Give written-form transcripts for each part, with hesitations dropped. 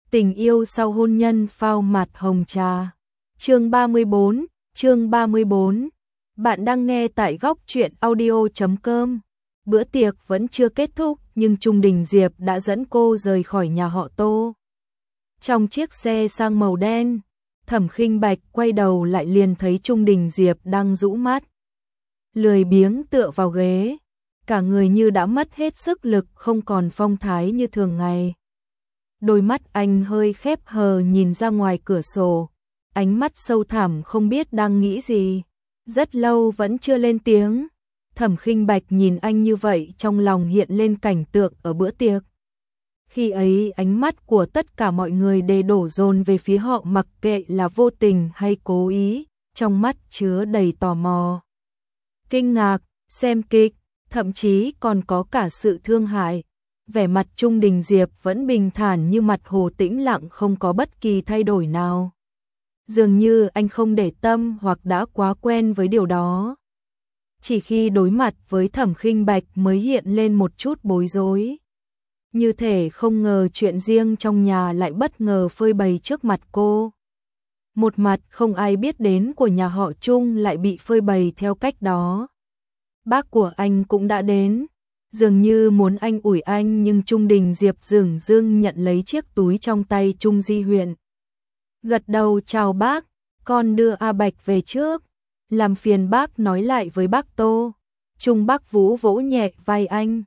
Tình yêu sau hôn nhân phao mặt hồng trà. Chương 34. Bạn đang nghe tại góc truyện audio.com. Bữa tiệc vẫn chưa kết thúc nhưng Trung Đình Diệp đã dẫn cô rời khỏi nhà họ Tô. Trong chiếc xe sang màu đen, Thẩm Khinh Bạch quay đầu lại liền thấy Trung Đình Diệp đang rũ mắt, lười biếng tựa vào ghế, cả người như đã mất hết sức lực, không còn phong thái như thường ngày. Đôi mắt anh hơi khép hờ nhìn ra ngoài cửa sổ, ánh mắt sâu thẳm không biết đang nghĩ gì. Rất lâu vẫn chưa lên tiếng. Thẩm Khinh Bạch nhìn anh như vậy, trong lòng hiện lên cảnh tượng ở bữa tiệc. Khi ấy ánh mắt của tất cả mọi người đều đổ dồn về phía họ, mặc kệ là vô tình hay cố ý, trong mắt chứa đầy tò mò, kinh ngạc, xem kịch, thậm chí còn có cả sự thương hại. Vẻ mặt Trung Đình Diệp vẫn bình thản như mặt hồ tĩnh lặng, không có bất kỳ thay đổi nào. Dường như anh không để tâm hoặc đã quá quen với điều đó. Chỉ khi đối mặt với Thẩm Khinh Bạch mới hiện lên một chút bối rối. Như thể không ngờ chuyện riêng trong nhà lại bất ngờ phơi bày trước mặt cô. Một mặt không ai biết đến của nhà họ Trung lại bị phơi bày theo cách đó. Bác của anh cũng đã đến, dường như muốn anh ủi anh, nhưng Trung Đình Diệp dửng dưng nhận lấy chiếc túi trong tay Trung Di Huyền. Gật đầu chào bác, con đưa A Bạch về trước, làm phiền bác nói lại với bác Tô. Trung Bắc Vũ vỗ nhẹ vai anh.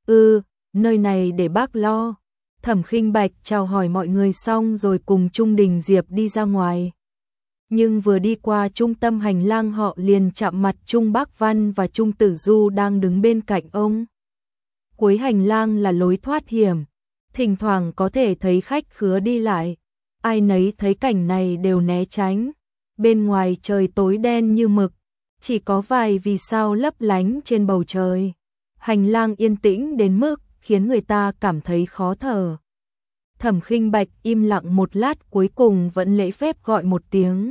Nơi này để bác lo. Thẩm Khinh Bạch chào hỏi mọi người xong rồi cùng Trung Đình Diệp đi ra ngoài. Nhưng vừa đi qua trung tâm hành lang họ liền chạm mặt Trung Bác Văn và Trung Tử Du đang đứng bên cạnh ông. Cuối hành lang là lối thoát hiểm, thỉnh thoảng có thể thấy khách khứa đi lại. Ai nấy thấy cảnh này đều né tránh. Bên ngoài trời tối đen như mực, chỉ có vài vì sao lấp lánh trên bầu trời. Hành lang yên tĩnh đến mức khiến người ta cảm thấy khó thở. Thẩm Khinh Bạch im lặng một lát, cuối cùng vẫn lễ phép gọi một tiếng.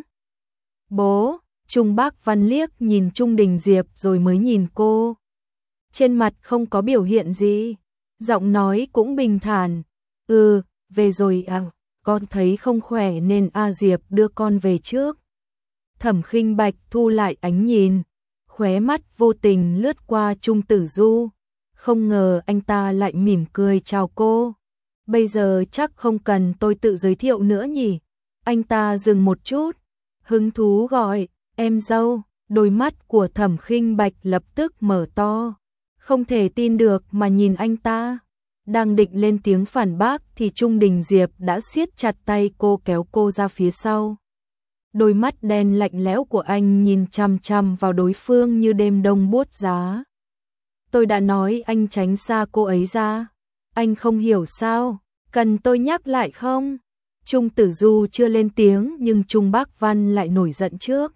Bố. Trung Bác Văn liếc nhìn Trung Đình Diệp rồi mới nhìn cô. Trên mặt không có biểu hiện gì, giọng nói cũng bình thản. Về rồi à, con thấy không khỏe nên A Diệp đưa con về trước. Thẩm Khinh Bạch thu lại ánh nhìn, khóe mắt vô tình lướt qua Trung Tử Du. Không ngờ anh ta lại mỉm cười chào cô. Bây giờ chắc không cần tôi tự giới thiệu nữa nhỉ? Anh ta dừng một chút, hứng thú gọi, em dâu. Đôi mắt của Thẩm Khinh Bạch lập tức mở to, không thể tin được mà nhìn anh ta. Đang định lên tiếng phản bác thì Trung Đình Diệp đã siết chặt tay cô, kéo cô ra phía sau. Đôi mắt đen lạnh lẽo của anh nhìn chằm chằm vào đối phương như đêm đông buốt giá. Tôi đã nói anh tránh xa cô ấy ra. Anh không hiểu sao? Cần tôi nhắc lại không? Trung Tử Du chưa lên tiếng nhưng Trung Bác Văn lại nổi giận trước.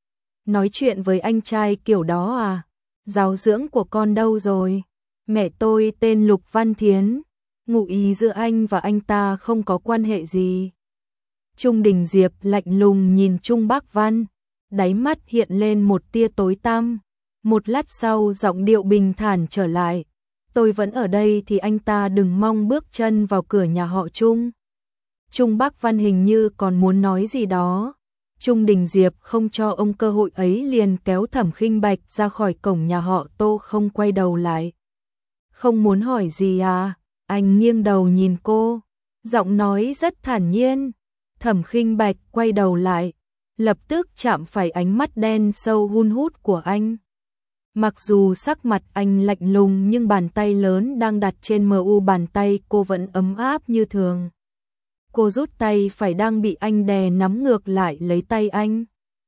Nói chuyện với anh trai kiểu đó à? Giáo dưỡng của con đâu rồi? Mẹ tôi tên Lục Văn Thiến, ngụ ý giữa anh và anh ta không có quan hệ gì. Trung Đình Diệp lạnh lùng nhìn Trung Bác Văn, đáy mắt hiện lên một tia tối tăm. Một lát sau giọng điệu bình thản trở lại. Tôi vẫn ở đây thì anh ta đừng mong bước chân vào cửa nhà họ Trung. Trung Bác Văn hình như còn muốn nói gì đó. Trung Đình Diệp không cho ông cơ hội ấy, liền kéo Thẩm Khinh Bạch ra khỏi cổng nhà họ Tô, không quay đầu lại. Không muốn hỏi gì à? Anh nghiêng đầu nhìn cô, giọng nói rất thản nhiên. Thẩm Khinh Bạch quay đầu lại, lập tức chạm phải ánh mắt đen sâu hun hút của anh. Mặc dù sắc mặt anh lạnh lùng nhưng bàn tay lớn đang đặt trên mu bàn tay cô vẫn ấm áp như thường. Cô rút tay phải đang bị anh đè nắm ngược lại lấy tay anh.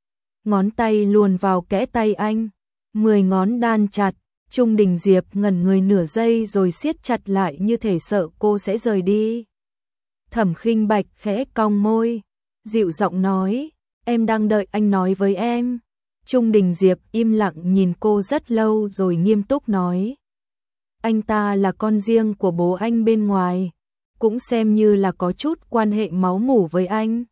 Ngón tay luồn vào kẽ tay anh, 10 ngón đan chặt. Trung Đình Diệp ngẩn người nửa giây rồi siết chặt lại như thể sợ cô sẽ rời đi. Thẩm Khinh Bạch khẽ cong môi, dịu giọng nói, em đang đợi anh nói với em. Trung Đình Diệp im lặng nhìn cô rất lâu rồi nghiêm túc nói. Anh ta là con riêng của bố anh bên ngoài, cũng xem như là có chút quan hệ máu mủ với anh.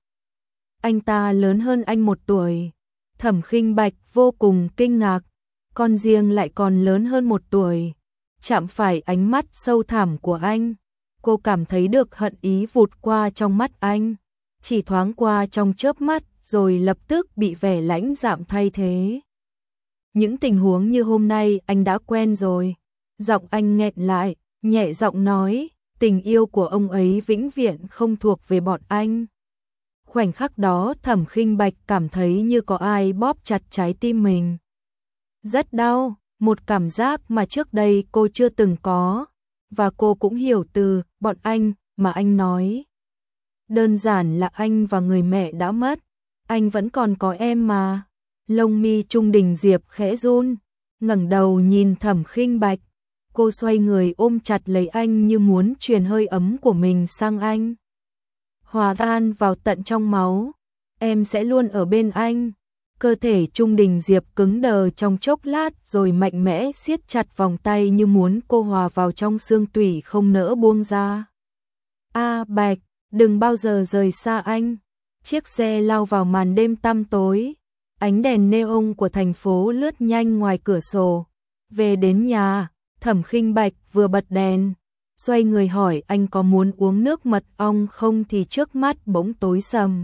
Anh ta lớn hơn anh 1 tuổi. Thẩm Khinh Bạch vô cùng kinh ngạc, con riêng lại còn lớn hơn 1 tuổi. Chạm phải ánh mắt sâu thẳm của anh, Cô cảm thấy được hận ý vụt qua trong mắt anh, chỉ thoáng qua trong chớp mắt rồi lập tức bị vẻ lãnh đạm thay thế. Những tình huống như hôm nay anh đã quen rồi. Giọng anh nghẹn lại, nhẹ giọng nói, tình yêu của ông ấy vĩnh viễn không thuộc về bọn anh. Khoảnh khắc đó Thẩm Khinh Bạch cảm thấy như có ai bóp chặt trái tim mình. Rất đau, một cảm giác mà trước đây cô chưa từng có. Và cô cũng hiểu từ bọn anh mà anh nói. Đơn giản là anh và người mẹ đã mất. Anh vẫn còn có em mà. Lông mi Trung Đình Diệp khẽ run, ngẩng đầu nhìn Thẩm Khinh Bạch. Cô xoay người ôm chặt lấy anh như muốn truyền hơi ấm của mình sang anh. Hòa tan vào tận trong máu. Em sẽ luôn ở bên anh. Cơ thể Trung Đình Diệp cứng đờ trong chốc lát rồi mạnh mẽ siết chặt vòng tay như muốn cô hòa vào trong xương tủy không nỡ buông ra. Bạch, đừng bao giờ rời xa anh. Chiếc xe lao vào màn đêm tăm tối. Ánh đèn neon của thành phố lướt nhanh ngoài cửa sổ. Về đến nhà, Thẩm Khinh Bạch vừa bật đèn, xoay người hỏi anh có muốn uống nước mật ong không thì trước mắt bỗng tối sầm.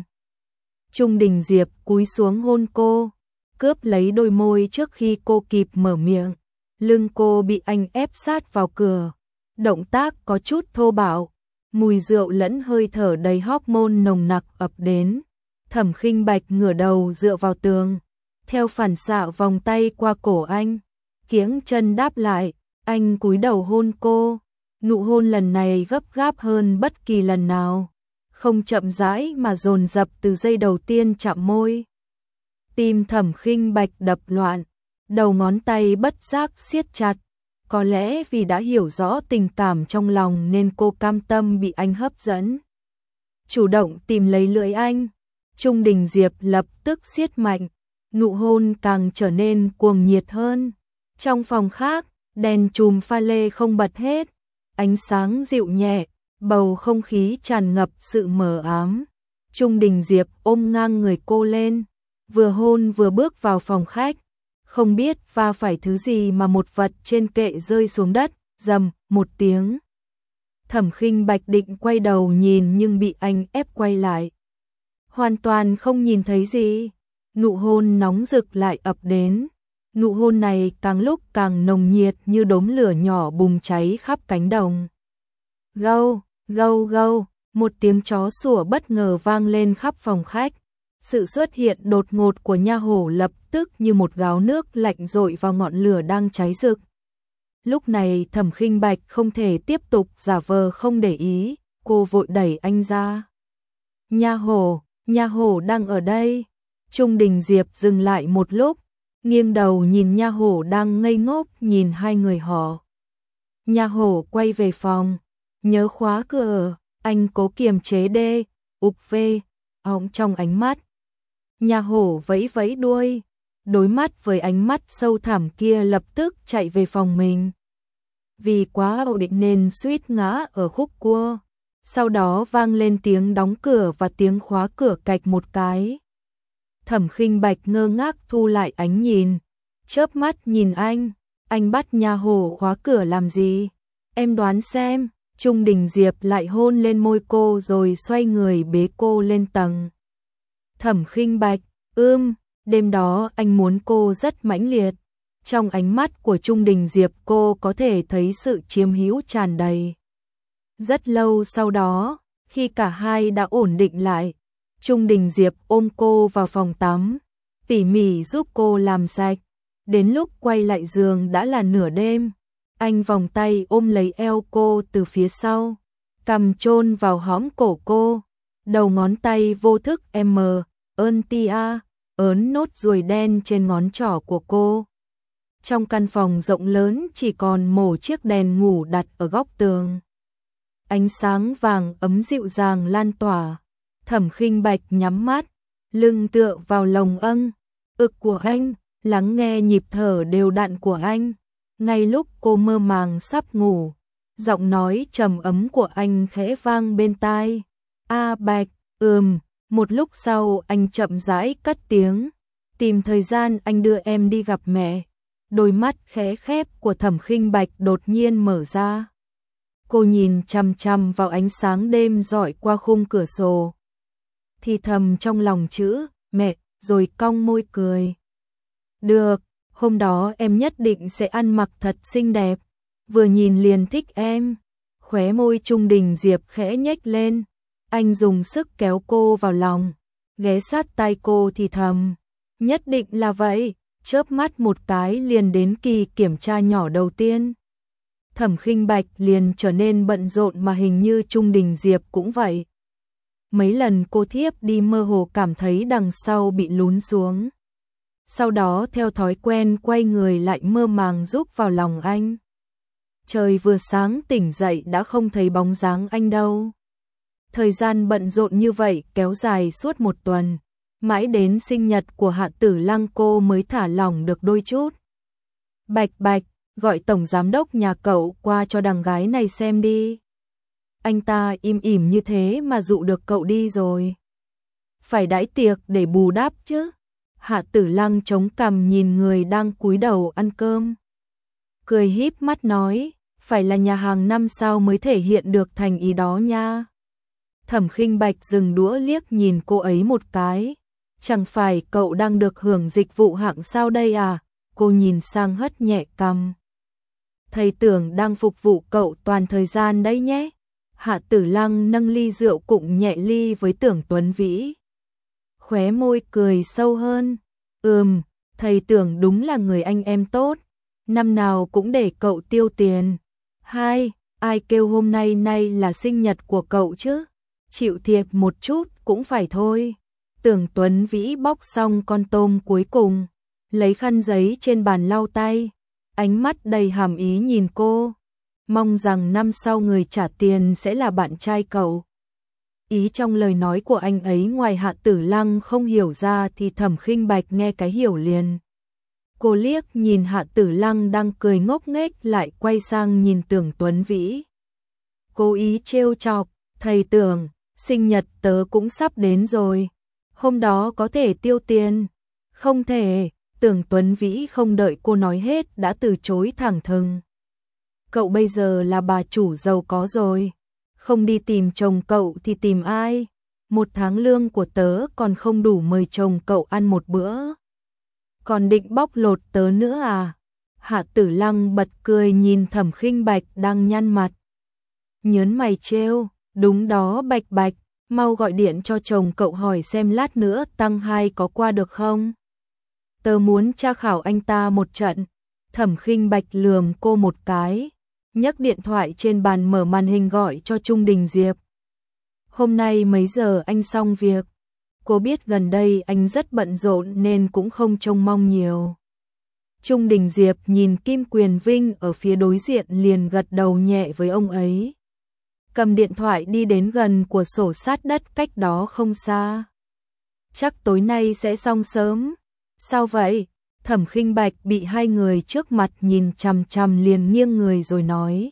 Trung Đình Diệp cúi xuống hôn cô, cướp lấy đôi môi trước khi cô kịp mở miệng. Lưng cô bị anh ép sát vào cửa, động tác có chút thô bạo, mùi rượu lẫn hơi thở đầy hormone nồng nặc ập đến. Thẩm Khinh Bạch ngửa đầu dựa vào tường, theo phản xạ vòng tay qua cổ anh, kiếng chân đáp lại, anh cúi đầu hôn cô. Nụ hôn lần này gấp gáp hơn bất kỳ lần nào, không chậm rãi mà dồn dập từ giây đầu tiên chạm môi. Tim Thẩm Khinh Bạch đập loạn, đầu ngón tay bất giác siết chặt, có lẽ vì đã hiểu rõ tình cảm trong lòng nên cô cam tâm bị anh hấp dẫn. Chủ động tìm lấy lưỡi anh, Trung Đình Diệp lập tức siết mạnh, nụ hôn càng trở nên cuồng nhiệt hơn. Trong phòng khác, đèn chùm pha lê không bật hết, ánh sáng dịu nhẹ, bầu không khí tràn ngập sự mờ ám. Trung Đình Diệp ôm ngang người cô lên, vừa hôn vừa bước vào phòng khách, không biết va phải thứ gì mà một vật trên kệ rơi xuống đất, rầm một tiếng. Thẩm Khinh Bạch định quay đầu nhìn nhưng bị anh ép quay lại. Hoàn toàn không nhìn thấy gì. Nụ hôn nóng rực lại ập đến. Nụ hôn này càng lúc càng nồng nhiệt như đốm lửa nhỏ bùng cháy khắp cánh đồng. Gâu, gâu gâu, một tiếng chó sủa bất ngờ vang lên khắp phòng khách. Sự xuất hiện đột ngột của nha hổ lập tức như một gáo nước lạnh dội vào ngọn lửa đang cháy rực. Lúc này Thẩm Khinh Bạch không thể tiếp tục giả vờ không để ý, cô vội đẩy anh ra. Nha hổ đang ở đây. Trung Đình Diệp dừng lại một lúc, nghiêng đầu nhìn nha hổ đang ngây ngốc nhìn hai người họ. Nha hổ quay về phòng, nhớ khóa cửa, anh cố kiềm chế đê, ục vê, óng trong ánh mắt. Nha hổ vẫy vẫy đuôi, đối mắt với ánh mắt sâu thẳm kia lập tức chạy về phòng mình. Vì quá ổn định nên suýt ngã ở khúc cua. Sau đó vang lên tiếng đóng cửa và tiếng khóa cửa cạch một cái. Thẩm Khinh Bạch ngơ ngác thu lại ánh nhìn, chớp mắt nhìn anh bắt nha hổ khóa cửa làm gì? Em đoán xem. Trung Đình Diệp lại hôn lên môi cô rồi xoay người bế cô lên tầng. Thẩm Khinh Bạch, đêm đó anh muốn cô rất mãnh liệt. Trong ánh mắt của Trung Đình Diệp cô có thể thấy sự chiếm hữu tràn đầy. Rất lâu sau đó, khi cả hai đã ổn định lại, Trung Đình Diệp ôm cô vào phòng tắm, tỉ mỉ giúp cô làm sạch. Đến lúc quay lại giường đã là nửa đêm. Anh vòng tay ôm lấy eo cô từ phía sau, cằm chôn vào hõm cổ cô, đầu ngón tay vô thức ấn nốt ruồi đen trên ngón trỏ của cô. Trong căn phòng rộng lớn chỉ còn một chiếc đèn ngủ đặt ở góc tường. Ánh sáng vàng ấm dịu dàng lan tỏa. Thẩm Khinh Bạch nhắm mắt, lưng tựa vào lồng ực của anh, lắng nghe nhịp thở đều đặn của anh. Ngay lúc cô mơ màng sắp ngủ, giọng nói trầm ấm của anh khẽ vang bên tai. Bạch, Một lúc sau anh chậm rãi cất tiếng. Tìm thời gian anh đưa em đi gặp mẹ. Đôi mắt khẽ khép của Thẩm Khinh Bạch đột nhiên mở ra. Cô nhìn chằm chằm vào ánh sáng đêm rọi qua khung cửa sổ. Thì thầm trong lòng chữ mẹ, rồi cong môi cười. Được, hôm đó em nhất định sẽ ăn mặc thật xinh đẹp, vừa nhìn liền thích em. Khóe môi Trung Đình Diệp khẽ nhếch lên, anh dùng sức kéo cô vào lòng, ghé sát tai cô thì thầm, nhất định là vậy. Chớp mắt một cái liền đến kỳ kiểm tra nhỏ đầu tiên. Thẩm Khinh Bạch liền trở nên bận rộn mà hình như Trung Đình Diệp cũng vậy. Mấy lần cô thiếp đi mơ hồ cảm thấy đằng sau bị lún xuống. Sau đó theo thói quen quay người lại mơ màng rúc vào lòng anh. Trời vừa sáng tỉnh dậy đã không thấy bóng dáng anh đâu. Thời gian bận rộn như vậy kéo dài suốt một tuần. Mãi đến sinh nhật của Hạ Tử Lăng cô mới thả lỏng được đôi chút. Bạch Bạch, gọi tổng giám đốc nhà cậu qua cho đằng gái này xem đi. Anh ta im ỉm như thế mà dụ được cậu đi rồi. Phải đãi tiệc để bù đắp chứ. Hạ Tử Lăng chống cằm nhìn người đang cúi đầu ăn cơm. Cười híp mắt nói, phải là nhà hàng 5 sao mới thể hiện được thành ý đó nha. Thẩm Khinh Bạch dừng đũa liếc nhìn cô ấy một cái. Chẳng phải cậu đang được hưởng dịch vụ hạng sao đây à? Cô nhìn sang hất nhẹ cằm. Thầy tưởng đang phục vụ cậu toàn thời gian đấy nhé. Hạ Tử Lăng nâng ly rượu cụng nhẹ ly với Tưởng Tuấn Vĩ. Khóe môi cười sâu hơn. Thầy Tưởng đúng là người anh em tốt. Năm nào cũng để cậu tiêu tiền. Ai kêu hôm nay là sinh nhật của cậu chứ? Chịu thiệt một chút cũng phải thôi. Tưởng Tuấn Vĩ bóc xong con tôm cuối cùng, lấy khăn giấy trên bàn lau tay, ánh mắt đầy hàm ý nhìn cô, mong rằng năm sau người trả tiền sẽ là bạn trai cậu. Ý trong lời nói của anh ấy ngoài Hạ Tử Lăng không hiểu ra thì Thẩm Khinh Bạch nghe cái hiểu liền. Cô liếc nhìn Hạ Tử Lăng đang cười ngốc nghếch lại quay sang nhìn Tưởng Tuấn Vĩ. Cố ý trêu chọc, thầy Tưởng, sinh nhật tớ cũng sắp đến rồi. Hôm đó có thể tiêu tiền. Không thể, Tưởng Tuấn Vĩ không đợi cô nói hết đã từ chối thẳng thừng. Cậu bây giờ là bà chủ giàu có rồi. Không đi tìm chồng cậu thì tìm ai? Một tháng lương của tớ còn không đủ mời chồng cậu ăn một bữa. Còn định bóc lột tớ nữa à? Hạ Tử Lăng bật cười nhìn Thẩm Khinh Bạch đang nhăn mặt. Nhớn mày trêu, đúng đó Bạch Bạch. Mau gọi điện cho chồng cậu hỏi xem lát nữa tăng 2 có qua được không? Tớ muốn tra khảo anh ta một trận. Thẩm Khinh Bạch lườm cô một cái, nhấc điện thoại trên bàn mở màn hình gọi cho Trung Đình Diệp. Hôm nay mấy giờ anh xong việc? Cô biết gần đây anh rất bận rộn nên cũng không trông mong nhiều. Trung Đình Diệp nhìn Kim Quyền Vinh ở phía đối diện liền gật đầu nhẹ với ông ấy. Cầm điện thoại đi đến gần của sổ sát đất cách đó không xa. Chắc tối nay sẽ xong sớm. Sao vậy? Thẩm Khinh Bạch bị hai người trước mặt nhìn chằm chằm liền nghiêng người rồi nói.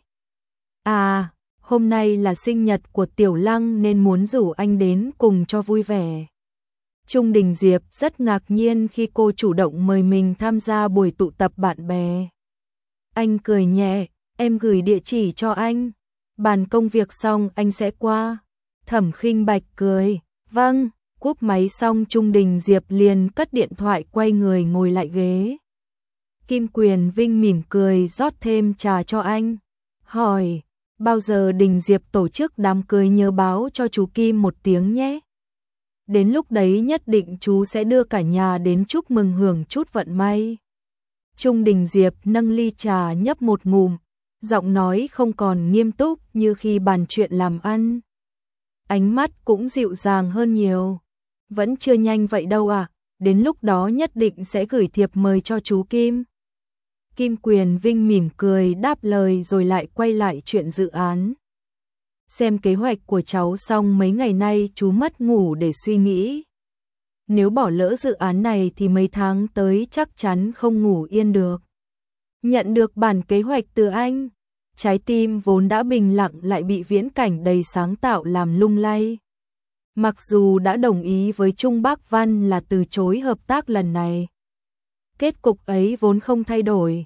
À, hôm nay là sinh nhật của Tiểu Lăng nên muốn rủ anh đến cùng cho vui vẻ. Trung Đình Diệp rất ngạc nhiên khi cô chủ động mời mình tham gia buổi tụ tập bạn bè. Anh cười nhẹ, em gửi địa chỉ cho anh. Bàn công việc xong anh sẽ qua. Thẩm Khinh Bạch cười, vâng. Cúp máy xong Trung Đình Diệp liền cất điện thoại quay người ngồi lại ghế. Kim Quyền Vinh mỉm cười rót thêm trà cho anh. Hỏi, bao giờ Đình Diệp tổ chức đám cưới nhớ báo cho chú Kim một tiếng nhé. Đến lúc đấy nhất định chú sẽ đưa cả nhà đến chúc mừng hưởng chút vận may. Trung Đình Diệp nâng ly trà nhấp một ngụm, giọng nói không còn nghiêm túc như khi bàn chuyện làm ăn. Ánh mắt cũng dịu dàng hơn nhiều. Vẫn chưa nhanh vậy đâu à, đến lúc đó nhất định sẽ gửi thiệp mời cho chú Kim. Kim Quyền Vinh mỉm cười đáp lời rồi lại quay lại chuyện dự án. Xem kế hoạch của cháu xong mấy ngày nay chú mất ngủ để suy nghĩ. Nếu bỏ lỡ dự án này thì mấy tháng tới chắc chắn không ngủ yên được. Nhận được bản kế hoạch từ anh, trái tim vốn đã bình lặng lại bị viễn cảnh đầy sáng tạo làm lung lay. Mặc dù đã đồng ý với Trung Bác Văn là từ chối hợp tác lần này. Kết cục ấy vốn không thay đổi,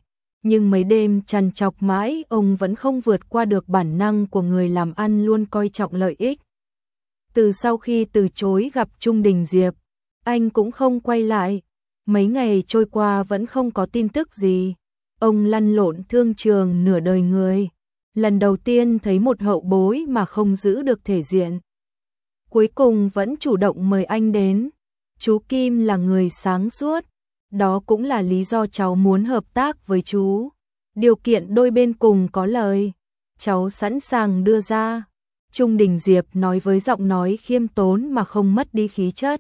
nhưng mấy đêm trằn trọc mãi ông vẫn không vượt qua được bản năng của người làm ăn luôn coi trọng lợi ích. Từ sau khi từ chối gặp Trung Đình Diệp, anh cũng không quay lại. Mấy ngày trôi qua vẫn không có tin tức gì. Ông lăn lộn thương trường nửa đời người. Lần đầu tiên thấy một hậu bối mà không giữ được thể diện. Cuối cùng vẫn chủ động mời anh đến. Chú Kim là người sáng suốt. Đó cũng là lý do cháu muốn hợp tác với chú. Điều kiện đôi bên cùng có lời, cháu sẵn sàng đưa ra. Trung Đình Diệp nói với giọng nói khiêm tốn mà không mất đi khí chất.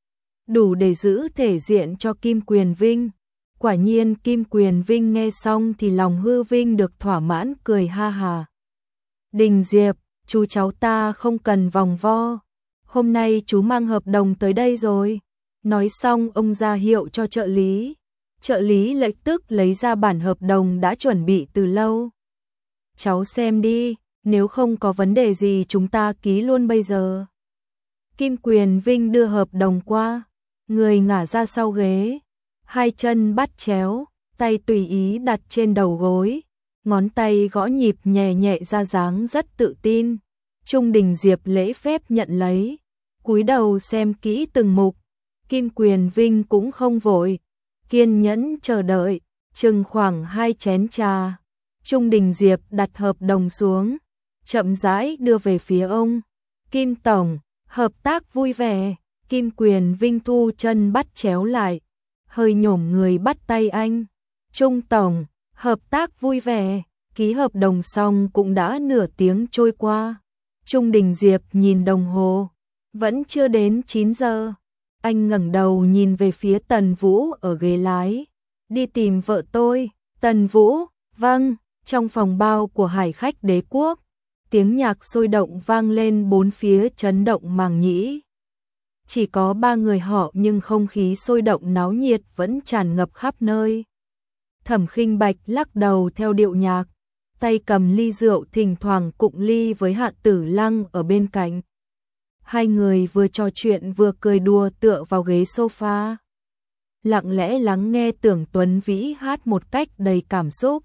Đủ để giữ thể diện cho Kim Quyền Vinh. Quả nhiên Kim Quyền Vinh nghe xong thì lòng hư vinh được thỏa mãn, cười ha hà. Đình Diệp, chú cháu ta không cần vòng vo. Hôm nay chú mang hợp đồng tới đây rồi. Nói xong ông ra hiệu cho trợ lý. Trợ lý lập tức lấy ra bản hợp đồng đã chuẩn bị từ lâu. Cháu xem đi, nếu không có vấn đề gì chúng ta ký luôn bây giờ. Kim Quyền Vinh đưa hợp đồng qua, người ngả ra sau ghế, hai chân bắt chéo, tay tùy ý đặt trên đầu gối, ngón tay gõ nhịp nhẹ nhẹ ra dáng rất tự tin. Trung Đình Diệp lễ phép nhận lấy, cúi đầu xem kỹ từng mục. Kim Quyền Vinh cũng không vội, kiên nhẫn chờ đợi, chừng khoảng 2 chén trà. Trung Đình Diệp đặt hợp đồng xuống, chậm rãi đưa về phía ông. Kim Tổng, hợp tác vui vẻ. Kim Quyền Vinh thu chân bắt chéo lại, hơi nhổm người bắt tay anh. Trung Tổng, hợp tác vui vẻ. Ký hợp đồng xong cũng đã nửa tiếng trôi qua. Trung Đình Diệp nhìn đồng hồ, vẫn chưa đến 9 giờ. Anh ngẩng đầu nhìn về phía Tần Vũ ở ghế lái. Đi tìm vợ tôi. Tần Vũ, vâng. Trong phòng bao của Hải Khách Đế Quốc, tiếng nhạc sôi động vang lên bốn phía chấn động màng nhĩ. Chỉ có 3 người họ nhưng không khí sôi động náo nhiệt vẫn tràn ngập khắp nơi. Thẩm Khinh Bạch lắc đầu theo điệu nhạc, tay cầm ly rượu thỉnh thoảng cụng ly với Hạ Tử Lăng ở bên cạnh. Hai người vừa trò chuyện vừa cười đùa tựa vào ghế sofa, lặng lẽ lắng nghe Tưởng Tuấn Vĩ hát một cách đầy cảm xúc.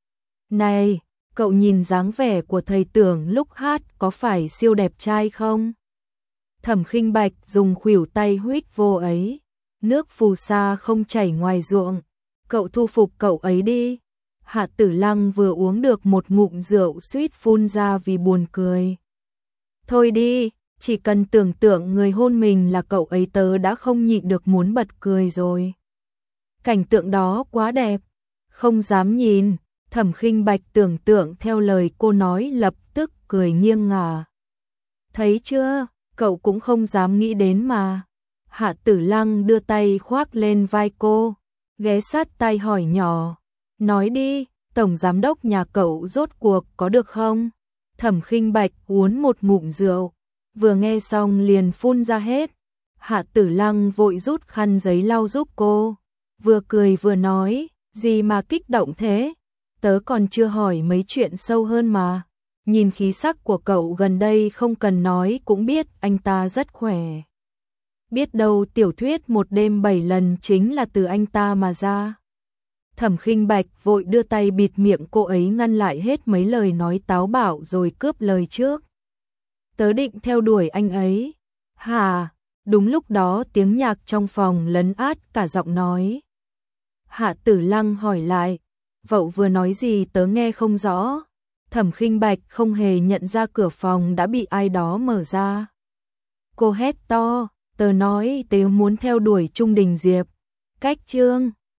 Này, cậu nhìn dáng vẻ của thầy Tưởng lúc hát có phải siêu đẹp trai không? Thẩm Khinh Bạch dùng khuỷu tay huých vô ấy. Nước phù sa không chảy ngoài ruộng. Cậu thu phục cậu ấy đi. Hạ Tử Lăng vừa uống được một ngụm rượu suýt phun ra vì buồn cười. Thôi đi, chỉ cần tưởng tượng người hôn mình là cậu ấy tớ đã không nhịn được muốn bật cười rồi. Cảnh tượng đó quá đẹp, không dám nhìn. Thẩm Khinh Bạch tưởng tượng theo lời cô nói lập tức cười nghiêng ngả. Thấy chưa, cậu cũng không dám nghĩ đến mà. Hạ Tử Lăng đưa tay khoác lên vai cô, ghé sát tai hỏi nhỏ. Nói đi, tổng giám đốc nhà cậu rốt cuộc có được không? Thẩm Khinh Bạch uống một ngụm rượu, vừa nghe xong liền phun ra hết. Hạ Tử Lăng vội rút khăn giấy lau giúp cô, vừa cười vừa nói, gì mà kích động thế? Tớ còn chưa hỏi mấy chuyện sâu hơn mà. Nhìn khí sắc của cậu gần đây không cần nói cũng biết anh ta rất khỏe. Biết đâu tiểu thuyết một đêm 7 lần chính là từ anh ta mà ra. Thẩm Khinh Bạch vội đưa tay bịt miệng cô ấy ngăn lại hết mấy lời nói táo bạo rồi cướp lời trước. Tớ định theo đuổi anh ấy. Hả? Đúng lúc đó tiếng nhạc trong phòng lấn át cả giọng nói. Hạ Tử Lăng hỏi lại. Cậu vừa nói gì tớ nghe không rõ. Thẩm Khinh Bạch không hề nhận ra cửa phòng đã bị ai đó mở ra. Cô hét to, tớ nói tớ muốn theo đuổi Trung Đình Diệp. Cách chương